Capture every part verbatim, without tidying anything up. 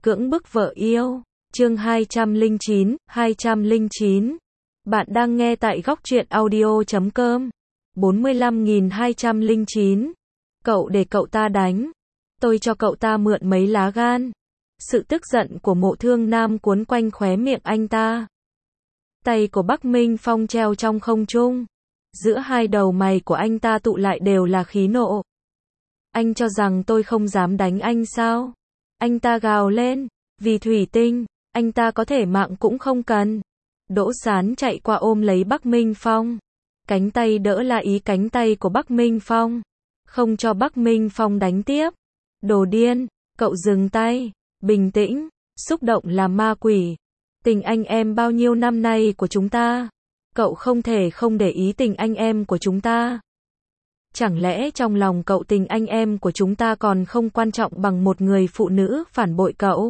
Cưỡng bức vợ yêu. Chương hai trăm lẻ chín, hai trăm lẻ chín. Bạn đang nghe tại góc truyện audio chấm com. bốn mươi lăm nghìn hai trăm lẻ chín. Cậu để cậu ta đánh. Tôi cho cậu ta mượn mấy lá gan. Sự tức giận của Mộ Thương Nam cuốn quanh khóe miệng anh ta. Tay của Bắc Minh Phong treo trong không trung. Giữa hai đầu mày của anh ta tụ lại đều là khí nộ. Anh cho rằng tôi không dám đánh anh sao? Anh ta gào lên. Vì thủy tinh, anh ta có thể mạng cũng không cần. Đỗ Sán chạy qua ôm lấy Bắc Minh Phong. Cánh tay đỡ là ý cánh tay của Bắc Minh Phong. Không cho Bắc Minh Phong đánh tiếp. Đồ điên, cậu dừng tay. Bình tĩnh, xúc động là ma quỷ. Tình anh em bao nhiêu năm nay của chúng ta. Cậu không thể không để ý tình anh em của chúng ta. Chẳng lẽ trong lòng cậu tình anh em của chúng ta còn không quan trọng bằng một người phụ nữ phản bội cậu?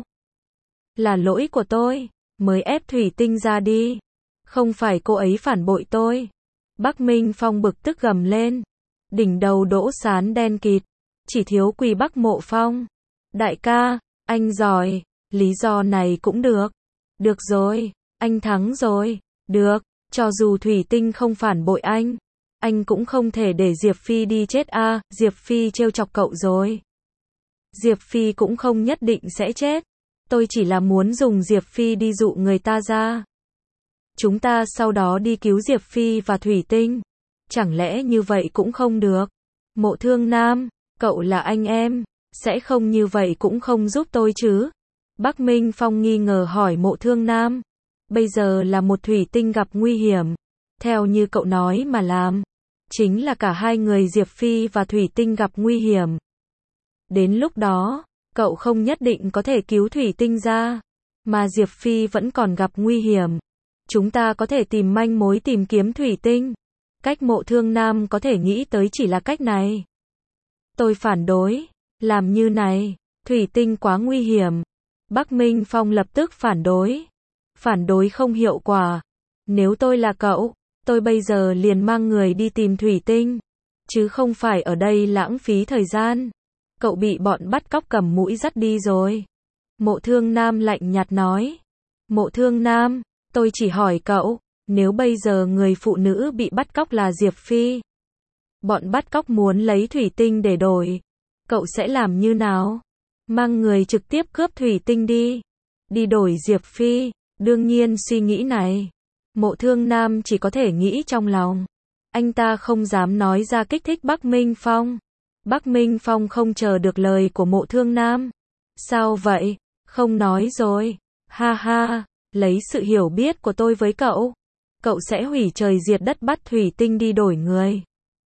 Là lỗi của tôi, mới ép thủy tinh ra đi. Không phải cô ấy phản bội tôi. Bắc Minh Phong bực tức gầm lên. Đỉnh đầu Đỗ Sán đen kịt. Chỉ thiếu quỳ Bắc Mộ Phong. Đại ca, anh giỏi, lý do này cũng được. Được rồi, anh thắng rồi. Được, cho dù thủy tinh không phản bội anh. Anh cũng không thể để Diệp Phi đi chết a, à, Diệp Phi trêu chọc cậu rồi. Diệp Phi cũng không nhất định sẽ chết. Tôi chỉ là muốn dùng Diệp Phi đi dụ người ta ra. Chúng ta sau đó đi cứu Diệp Phi và thủy tinh. Chẳng lẽ như vậy cũng không được? Mộ Thương Nam, cậu là anh em, sẽ không như vậy cũng không giúp tôi chứ? Bắc Minh Phong nghi ngờ hỏi Mộ Thương Nam. Bây giờ là một thủy tinh gặp nguy hiểm. Theo như cậu nói mà làm. Chính là cả hai người Diệp Phi và thủy tinh gặp nguy hiểm. Đến lúc đó, cậu không nhất định có thể cứu thủy tinh ra. Mà Diệp Phi vẫn còn gặp nguy hiểm. Chúng ta có thể tìm manh mối tìm kiếm thủy tinh. Cách Mộ Thương Nam có thể nghĩ tới chỉ là cách này. Tôi phản đối. Làm như này, thủy tinh quá nguy hiểm. Bắc Minh Phong lập tức phản đối. Phản đối không hiệu quả. Nếu tôi là cậu, tôi bây giờ liền mang người đi tìm thủy tinh. Chứ không phải ở đây lãng phí thời gian. Cậu bị bọn bắt cóc cầm mũi dắt đi rồi. Mộ Thương Nam lạnh nhạt nói. Mộ Thương Nam, tôi chỉ hỏi cậu, nếu bây giờ người phụ nữ bị bắt cóc là Diệp Phi. Bọn bắt cóc muốn lấy thủy tinh để đổi. Cậu sẽ làm như nào? Mang người trực tiếp cướp thủy tinh đi. Đi đổi Diệp Phi. Đương nhiên suy nghĩ này. Mộ Thương Nam chỉ có thể nghĩ trong lòng. Anh ta không dám nói ra kích thích Bắc Minh Phong. Bắc Minh Phong không chờ được lời của Mộ Thương Nam. Sao vậy? Không nói rồi. Ha ha, lấy sự hiểu biết của tôi với cậu. Cậu sẽ hủy trời diệt đất bắt thủy tinh đi đổi người.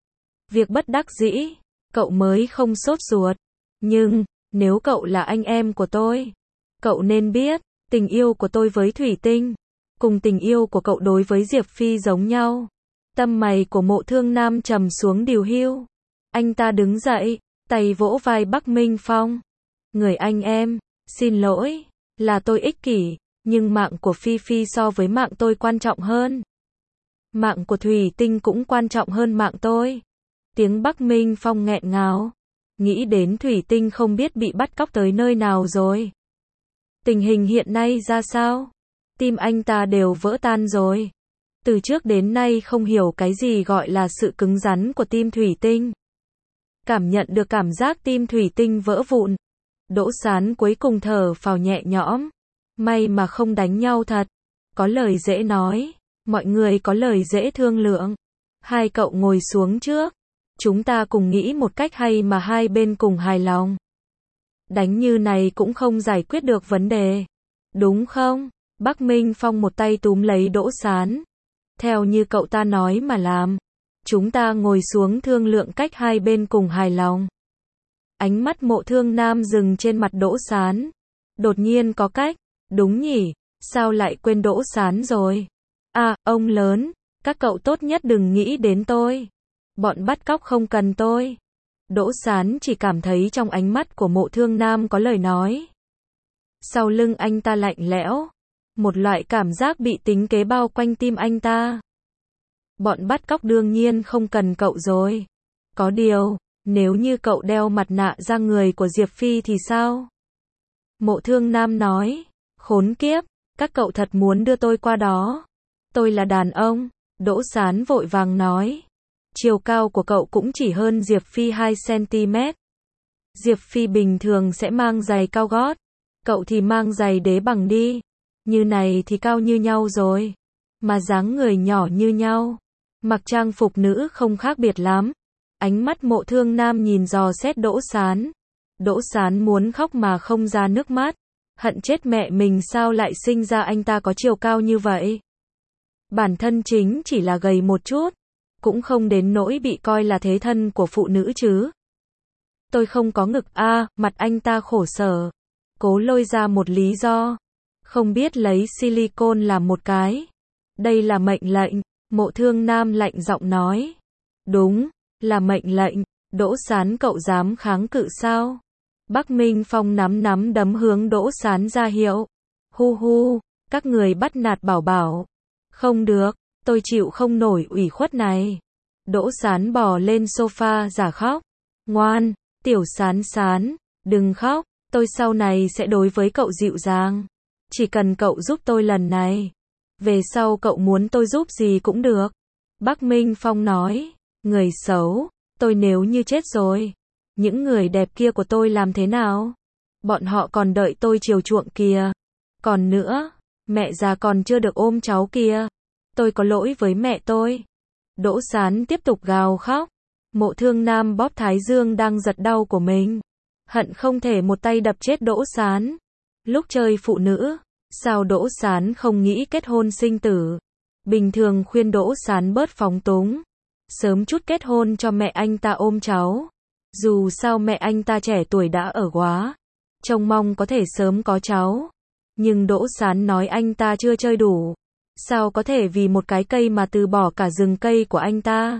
Việc bất đắc dĩ, cậu mới không sốt ruột. Nhưng, nếu cậu là anh em của tôi, cậu nên biết, tình yêu của tôi với thủy tinh, cùng tình yêu của cậu đối với Diệp Phi giống nhau. Tâm mày của Mộ Thương Nam trầm xuống điều hưu. Anh ta đứng dậy, tay vỗ vai Bắc Minh Phong. Người anh em, xin lỗi, là tôi ích kỷ, nhưng mạng của Phi Phi so với mạng tôi quan trọng hơn. Mạng của thủy tinh cũng quan trọng hơn mạng tôi. Tiếng Bắc Minh Phong nghẹn ngào. Nghĩ đến thủy tinh không biết bị bắt cóc tới nơi nào rồi. Tình hình hiện nay ra sao? Tim anh ta đều vỡ tan rồi. Từ trước đến nay không hiểu cái gì gọi là sự cứng rắn của tim thủy tinh. Cảm nhận được cảm giác tim thủy tinh vỡ vụn. Đỗ Sán cuối cùng thở phào nhẹ nhõm. May mà không đánh nhau thật. Có lời dễ nói. Mọi người có lời dễ thương lượng. Hai cậu ngồi xuống trước. Chúng ta cùng nghĩ một cách hay mà hai bên cùng hài lòng. Đánh như này cũng không giải quyết được vấn đề. Đúng không? Bắc Minh Phong một tay túm lấy Đỗ Sán. Theo như cậu ta nói mà làm. Chúng ta ngồi xuống thương lượng cách hai bên cùng hài lòng. Ánh mắt Mộ Thương Nam dừng trên mặt Đỗ Sán. Đột nhiên có cách. Đúng nhỉ, sao lại quên Đỗ Sán rồi? À, ông lớn, các cậu tốt nhất đừng nghĩ đến tôi. Bọn bắt cóc không cần tôi. Đỗ Sán chỉ cảm thấy trong ánh mắt của Mộ Thương Nam có lời nói. Sau lưng anh ta lạnh lẽo. Một loại cảm giác bị tính kế bao quanh tim anh ta. Bọn bắt cóc đương nhiên không cần cậu rồi. Có điều, nếu như cậu đeo mặt nạ ra người của Diệp Phi thì sao? Mộ Thương Nam nói, khốn kiếp, các cậu thật muốn đưa tôi qua đó. Tôi là đàn ông. Đỗ Sán vội vàng nói, chiều cao của cậu cũng chỉ hơn Diệp Phi hai xăng-ti-mét. Diệp Phi bình thường sẽ mang giày cao gót, cậu thì mang giày đế bằng đi. Như này thì cao như nhau rồi, mà dáng người nhỏ như nhau, mặc trang phục nữ không khác biệt lắm. Ánh mắt Mộ Thương Nam nhìn dò xét Đỗ Sán. Đỗ Sán muốn khóc mà không ra nước mắt, hận chết mẹ mình sao lại sinh ra anh ta có chiều cao như vậy. Bản thân chính chỉ là gầy một chút, cũng không đến nỗi bị coi là thế thân của phụ nữ chứ. Tôi không có ngực a, à, mặt anh ta khổ sở, cố lôi ra một lý do, không biết lấy silicone làm một cái. Đây là mệnh lệnh, Mộ Thương Nam lạnh giọng nói. Đúng, là mệnh lệnh. Đỗ Sán cậu dám kháng cự sao? Bắc Minh Phong nắm nắm đấm hướng Đỗ Sán ra hiệu. Hu hu, các người bắt nạt Bảo Bảo. Không được, tôi chịu không nổi ủy khuất này. Đỗ Sán bò lên sofa giả khóc. Ngoan, tiểu Sán Sán, đừng khóc, tôi sau này sẽ đối với cậu dịu dàng. Chỉ cần cậu giúp tôi lần này, về sau cậu muốn tôi giúp gì cũng được. Bắc Minh Phong nói, người xấu, tôi nếu như chết rồi, những người đẹp kia của tôi làm thế nào? Bọn họ còn đợi tôi chiều chuộng kìa. Còn nữa, mẹ già còn chưa được ôm cháu kìa. Tôi có lỗi với mẹ tôi. Đỗ Sán tiếp tục gào khóc. Mộ Thương Nam bóp thái dương đang giật đau của mình, hận không thể một tay đập chết Đỗ Sán. Lúc chơi phụ nữ, sao Đỗ Sán không nghĩ kết hôn sinh tử? Bình thường khuyên Đỗ Sán bớt phóng túng, sớm chút kết hôn cho mẹ anh ta ôm cháu. Dù sao mẹ anh ta trẻ tuổi đã ở quá, trông mong có thể sớm có cháu. Nhưng Đỗ Sán nói anh ta chưa chơi đủ. Sao có thể vì một cái cây mà từ bỏ cả rừng cây của anh ta?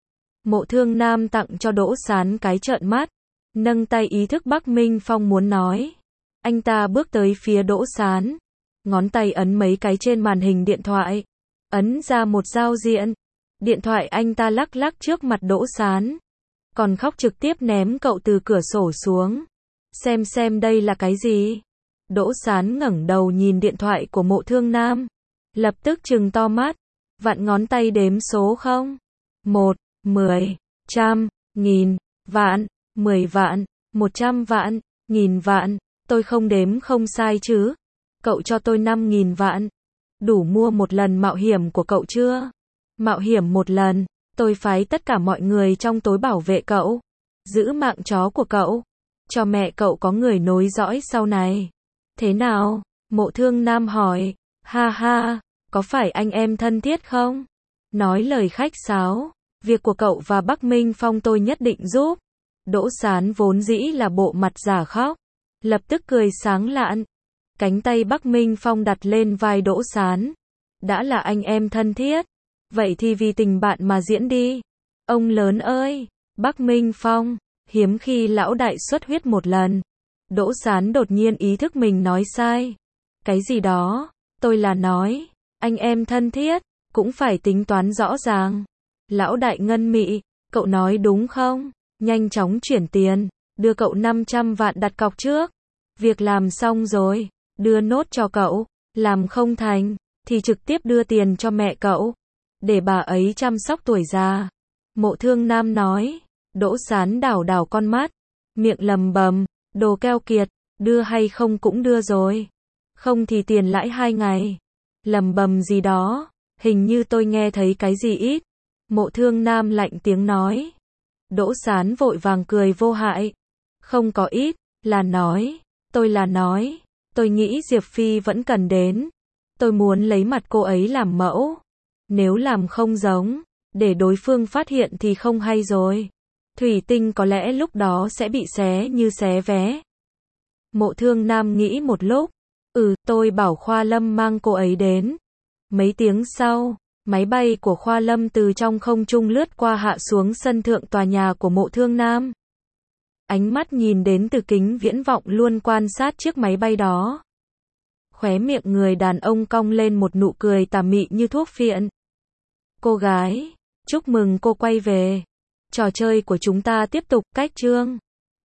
Mộ Thương Nam tặng cho Đỗ Sán cái trợn mắt, nâng tay ý thức Bắc Minh Phong muốn nói. Anh ta bước tới phía Đỗ Sán, ngón tay ấn mấy cái trên màn hình điện thoại, ấn ra một giao diện. Điện thoại anh ta lắc lắc trước mặt Đỗ Sán, còn khóc trực tiếp ném cậu từ cửa sổ xuống. Xem xem đây là cái gì? Đỗ Sán ngẩng đầu nhìn điện thoại của Mộ Thương Nam, lập tức trừng to mắt, vặn ngón tay đếm số không. Một, mười, trăm, nghìn, vạn, mười vạn, một trăm vạn, nghìn vạn, tôi không đếm không sai chứ? Cậu cho tôi năm nghìn vạn, đủ mua một lần mạo hiểm của cậu chưa? Mạo hiểm một lần, tôi phái tất cả mọi người trong tối bảo vệ cậu, giữ mạng chó của cậu, cho mẹ cậu có người nối dõi sau này. Thế nào? Mộ Thương Nam hỏi. Ha ha, có phải anh em thân thiết không? Nói lời khách sáo, việc của cậu và Bắc Minh Phong tôi nhất định giúp. Đỗ Sán vốn dĩ là bộ mặt giả khóc, lập tức cười sáng lạn. Cánh tay Bắc Minh Phong đặt lên vai Đỗ Sán. Đã là anh em thân thiết, vậy thì vì tình bạn mà diễn đi. Ông lớn ơi, Bắc Minh Phong, hiếm khi lão đại xuất huyết một lần. Đỗ Sán đột nhiên ý thức mình nói sai. Cái gì đó, tôi là nói, anh em thân thiết, cũng phải tính toán rõ ràng. Lão đại ngân mị, cậu nói đúng không? Nhanh chóng chuyển tiền, đưa cậu năm trăm vạn đặt cọc trước. Việc làm xong rồi, đưa nốt cho cậu, làm không thành, thì trực tiếp đưa tiền cho mẹ cậu, để bà ấy chăm sóc tuổi già. Mộ Thương Nam nói. Đỗ Sán đảo đảo con mắt, miệng lầm bầm, đồ keo kiệt, đưa hay không cũng đưa rồi. Không thì tiền lãi hai ngày. Lầm bầm gì đó, hình như tôi nghe thấy cái gì ít. Mộ Thương Nam lạnh tiếng nói. Đỗ Sán vội vàng cười vô hại. Không có ít, là nói, tôi là nói, tôi nghĩ Diệp Phi vẫn cần đến. Tôi muốn lấy mặt cô ấy làm mẫu. Nếu làm không giống, để đối phương phát hiện thì không hay rồi. Thủy tinh có lẽ lúc đó sẽ bị xé như xé vé. Mộ Thương Nam nghĩ một lúc. Ừ, tôi bảo Khoa Lâm mang cô ấy đến. Mấy tiếng sau, máy bay của Khoa Lâm từ trong không trung lướt qua hạ xuống sân thượng tòa nhà của Mộ Thương Nam. Ánh mắt nhìn đến từ kính viễn vọng luôn quan sát chiếc máy bay đó. Khóe miệng người đàn ông cong lên một nụ cười tà mị như thuốc phiện. Cô gái, chúc mừng cô quay về. Trò chơi của chúng ta tiếp tục, cách chương.